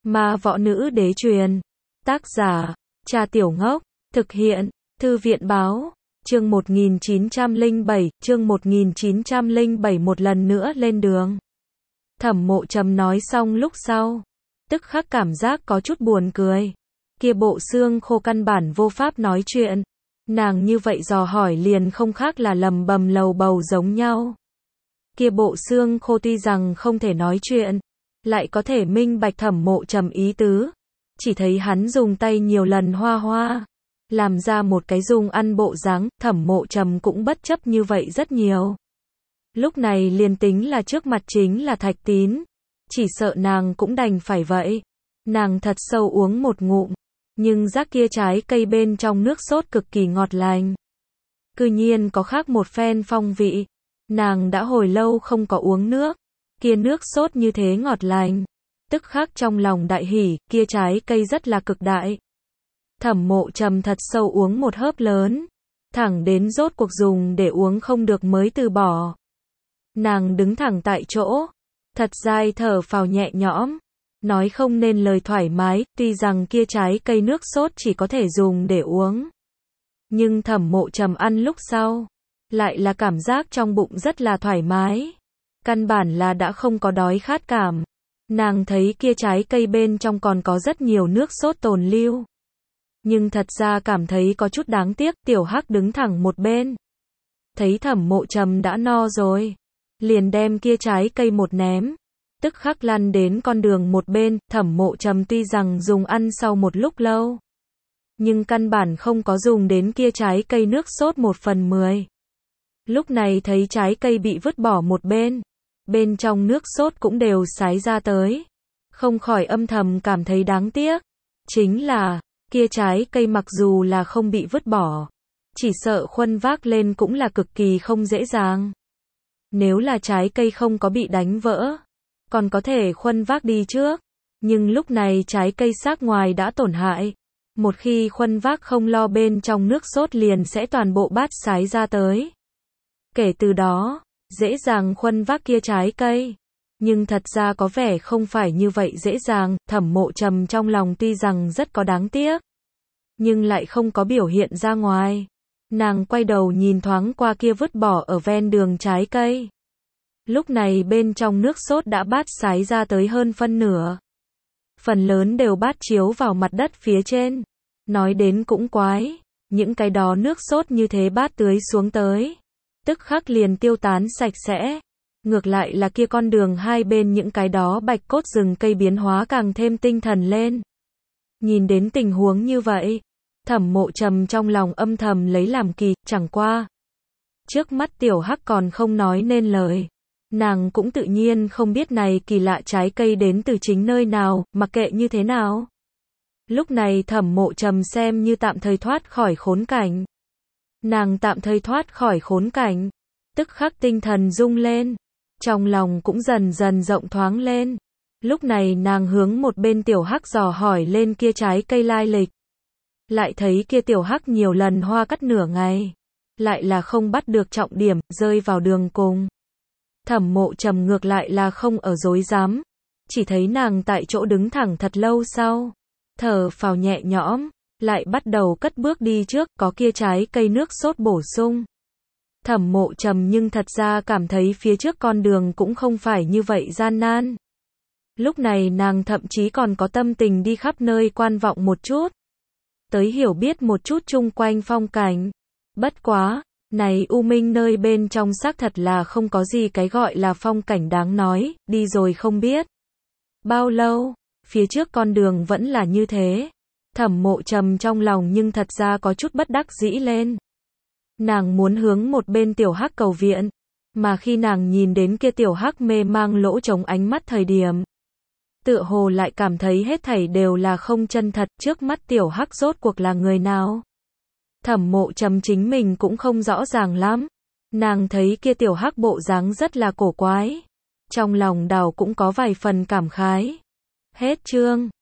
Ma võ nữ đế truyền. Tác giả, Cha Tiểu Ngốc. Thực hiện, Thư viện báo. Chương 1907, một lần nữa lên đường. Thẩm Mộ Trầm nói xong lúc sau, tức khắc cảm giác có chút buồn cười. Kia bộ xương khô căn bản vô pháp nói chuyện. Nàng như vậy dò hỏi liền không khác là lầm bầm lầu bầu giống nhau. Kia bộ xương khô tuy rằng không thể nói chuyện, lại có thể minh bạch Thẩm Mộ Trầm ý tứ. Chỉ thấy hắn dùng tay nhiều lần hoa hoa, làm ra một cái dùng ăn bộ dáng, Thẩm Mộ Trầm cũng bất chấp như vậy rất nhiều. Lúc này liền tính là trước mặt chính là Thạch Tín, chỉ sợ nàng cũng đành phải vậy. Nàng thật sâu uống một ngụm, nhưng rác kia trái cây bên trong nước sốt cực kỳ ngọt lành. Cư nhiên có khác một phen phong vị. Nàng đã hồi lâu không có uống nước, kia nước sốt như thế ngọt lành. Tức khắc trong lòng đại hỉ, kia trái cây rất là cực đại. Thẩm Mộ Trầm thật sâu uống một hớp lớn, thẳng đến rốt cuộc dùng để uống không được mới từ bỏ. Nàng đứng thẳng tại chỗ, thật dài thở phào nhẹ nhõm, nói không nên lời thoải mái, tuy rằng kia trái cây nước sốt chỉ có thể dùng để uống. Nhưng Thẩm Mộ Trầm ăn lúc sau, lại là cảm giác trong bụng rất là thoải mái. Căn bản là đã không có đói khát cảm. Nàng thấy kia trái cây bên trong còn có rất nhiều nước sốt tồn lưu. Nhưng thật ra cảm thấy có chút đáng tiếc, Tiểu Hắc đứng thẳng một bên. Thấy Thẩm Mộ Trầm đã no rồi, liền đem kia trái cây một ném, tức khắc lăn đến con đường một bên. Thẩm Mộ Trầm tuy rằng dùng ăn sau một lúc lâu, nhưng căn bản không có dùng đến kia trái cây nước sốt 1/10. Lúc này thấy trái cây bị vứt bỏ một bên, bên trong nước sốt cũng đều sái ra tới, không khỏi âm thầm cảm thấy đáng tiếc. Chính là, kia trái cây mặc dù là không bị vứt bỏ, chỉ sợ khuân vác lên cũng là cực kỳ không dễ dàng. Nếu là trái cây không có bị đánh vỡ, còn có thể khuân vác đi trước. Nhưng lúc này trái cây xác ngoài đã tổn hại. Một khi khuân vác không lo bên trong nước sốt liền sẽ toàn bộ bát sái ra tới. Kể từ đó, dễ dàng khuân vác kia trái cây. Nhưng thật ra có vẻ không phải như vậy dễ dàng. Thẩm Mộ Trầm trong lòng tuy rằng rất có đáng tiếc, nhưng lại không có biểu hiện ra ngoài. Nàng quay đầu nhìn thoáng qua kia vứt bỏ ở ven đường trái cây. Lúc này bên trong nước sốt đã bát sái ra tới hơn phân nửa. Phần lớn đều bát chiếu vào mặt đất phía trên. Nói đến cũng quái, những cái đó nước sốt như thế bát tưới xuống tới, tức khắc liền tiêu tán sạch sẽ. Ngược lại là kia con đường hai bên những cái đó bạch cốt rừng cây biến hóa càng thêm tinh thần lên. Nhìn đến tình huống như vậy, Thẩm Mộ Trầm trong lòng âm thầm lấy làm kỳ, chẳng qua. Trước mắt Tiểu Hắc còn không nói nên lời. Nàng cũng tự nhiên không biết này kỳ lạ trái cây đến từ chính nơi nào, mặc kệ như thế nào. Lúc này Thẩm Mộ Trầm xem như tạm thời thoát khỏi khốn cảnh. Nàng tạm thời thoát khỏi khốn cảnh, tức khắc tinh thần rung lên, trong lòng cũng dần dần rộng thoáng lên. Lúc này nàng hướng một bên Tiểu Hắc dò hỏi lên kia trái cây lai lịch. Lại thấy kia Tiểu Hắc nhiều lần hoa cắt nửa ngày, lại là không bắt được trọng điểm, rơi vào đường cùng. Thẩm Mộ Trầm ngược lại là không ở dối dám, chỉ thấy nàng tại chỗ đứng thẳng thật lâu sau, thở phào nhẹ nhõm, lại bắt đầu cất bước đi trước, có kia trái cây nước sốt bổ sung. Thẩm Mộ Trầm nhưng thật ra cảm thấy phía trước con đường cũng không phải như vậy gian nan. Lúc này nàng thậm chí còn có tâm tình đi khắp nơi quan vọng một chút, tới hiểu biết một chút chung quanh phong cảnh. Bất quá, này U Minh nơi bên trong xác thật là không có gì cái gọi là phong cảnh đáng nói, đi rồi không biết bao lâu, phía trước con đường vẫn là như thế. Thẩm Mộ Trầm trong lòng nhưng thật ra có chút bất đắc dĩ lên. Nàng muốn hướng một bên Tiểu Hắc cầu viện, mà khi nàng nhìn đến kia Tiểu Hắc mê mang lỗ trống ánh mắt thời điểm, tựa hồ lại cảm thấy hết thảy đều là không chân thật. Trước mắt Tiểu Hắc rốt cuộc là người nào? Thẩm Mộ Trầm chính mình cũng không rõ ràng lắm. Nàng thấy kia Tiểu Hắc bộ dáng rất là cổ quái, trong lòng đảo cũng có vài phần cảm khái. Hết chương.